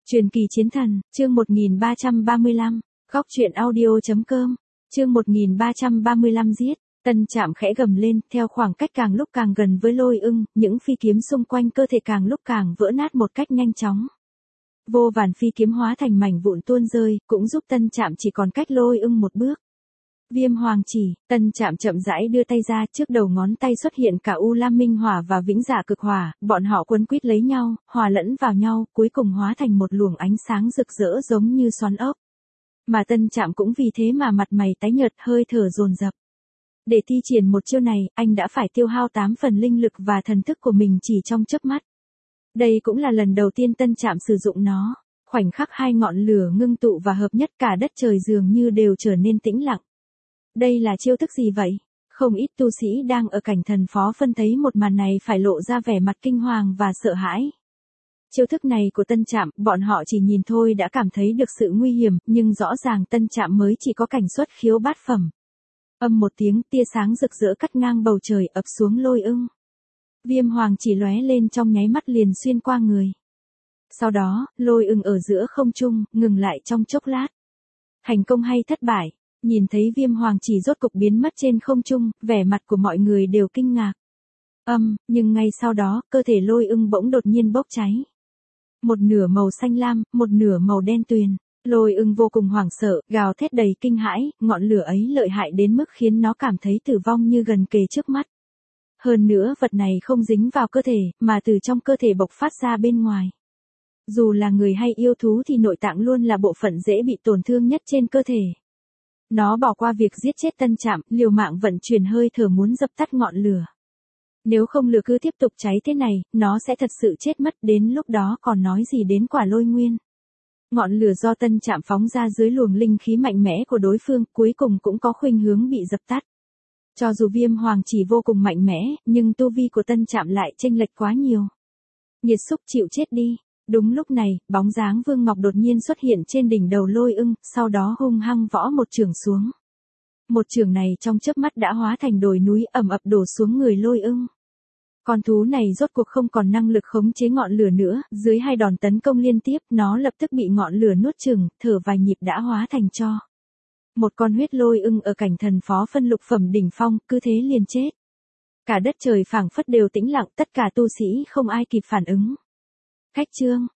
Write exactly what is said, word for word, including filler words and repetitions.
Truyền kỳ chiến thần, chương một nghìn ba trăm ba mươi lăm, góc truyện audio.com, chương một nghìn ba trăm ba mươi lăm giết, Tân Trạm khẽ gầm lên, theo khoảng cách càng lúc càng gần với Lôi Ưng, những phi kiếm xung quanh cơ thể càng lúc càng vỡ nát một cách nhanh chóng. Vô vàn phi kiếm hóa thành mảnh vụn tuôn rơi, cũng giúp Tân Trạm chỉ còn cách Lôi Ưng một bước. Viêm Hoàng Chỉ, Tân Trạm chậm rãi đưa tay ra, trước đầu ngón tay xuất hiện cả U Lam Minh Hỏa và Vĩnh Dạ Cực Hỏa, bọn họ quấn quýt lấy nhau, hòa lẫn vào nhau, cuối cùng hóa thành một luồng ánh sáng rực rỡ giống như xoắn ốc. Mà Tân Trạm cũng vì thế mà mặt mày tái nhợt, hơi thở dồn dập. Để thi triển một chiêu này, anh đã phải tiêu hao tám phần linh lực và thần thức của mình chỉ trong chớp mắt. Đây cũng là lần đầu tiên Tân Trạm sử dụng nó. Khoảnh khắc hai ngọn lửa ngưng tụ và hợp nhất, cả đất trời dường như đều trở nên tĩnh lặng. Đây là chiêu thức gì vậy? Không ít tu sĩ đang ở cảnh thần phó phân thấy một màn này phải lộ ra vẻ mặt kinh hoàng và sợ hãi. Chiêu thức này của Tân Trạm, bọn họ chỉ nhìn thôi đã cảm thấy được sự nguy hiểm, nhưng rõ ràng Tân Trạm mới chỉ có cảnh xuất khiếu bát phẩm. Âm một tiếng, tia sáng rực rỡ cắt ngang bầu trời ập xuống Lôi Ưng. Viêm Hoàng Chỉ lóe lên trong nháy mắt liền xuyên qua người. Sau đó, Lôi Ưng ở giữa không trung, ngừng lại trong chốc lát. Thành công hay thất bại? Nhìn thấy Viêm Hoàng Chỉ rốt cục biến mất trên không trung, vẻ mặt của mọi người đều kinh ngạc. Âm, nhưng ngay sau đó, cơ thể Lôi Ưng bỗng đột nhiên bốc cháy. Một nửa màu xanh lam, một nửa màu đen tuyền. Lôi Ưng vô cùng hoảng sợ, gào thét đầy kinh hãi, ngọn lửa ấy lợi hại đến mức khiến nó cảm thấy tử vong như gần kề trước mắt. Hơn nữa vật này không dính vào cơ thể, mà từ trong cơ thể bộc phát ra bên ngoài. Dù là người hay yêu thú thì nội tạng luôn là bộ phận dễ bị tổn thương nhất trên cơ thể. Nó bỏ qua việc giết chết Tân Trạm, liều mạng vận chuyển hơi thở muốn dập tắt ngọn lửa. Nếu không lửa cứ tiếp tục cháy thế này, nó sẽ thật sự chết mất, đến lúc đó còn nói gì đến quả Lôi Nguyên. Ngọn lửa do Tân Trạm phóng ra dưới luồng linh khí mạnh mẽ của đối phương, cuối cùng cũng có khuynh hướng bị dập tắt. Cho dù Viêm Hoàng Chỉ vô cùng mạnh mẽ, nhưng tu vi của Tân Trạm lại chênh lệch quá nhiều. Nhiệt xúc chịu chết đi. Đúng lúc này, bóng dáng Vương Ngọc đột nhiên xuất hiện trên đỉnh đầu Lôi Ưng, sau đó hung hăng võ một chưởng xuống. Một chưởng này trong chớp mắt đã hóa thành đồi núi ầm ập đổ xuống người Lôi Ưng. Con thú này rốt cuộc không còn năng lực khống chế ngọn lửa nữa, dưới hai đòn tấn công liên tiếp, nó lập tức bị ngọn lửa nuốt chửng, thở vài nhịp đã hóa thành tro. Một con huyết Lôi Ưng ở cảnh thần phó phân lục phẩm đỉnh phong, cứ thế liền chết. Cả đất trời phảng phất đều tĩnh lặng, tất cả tu sĩ không ai kịp phản ứng. Khách trương,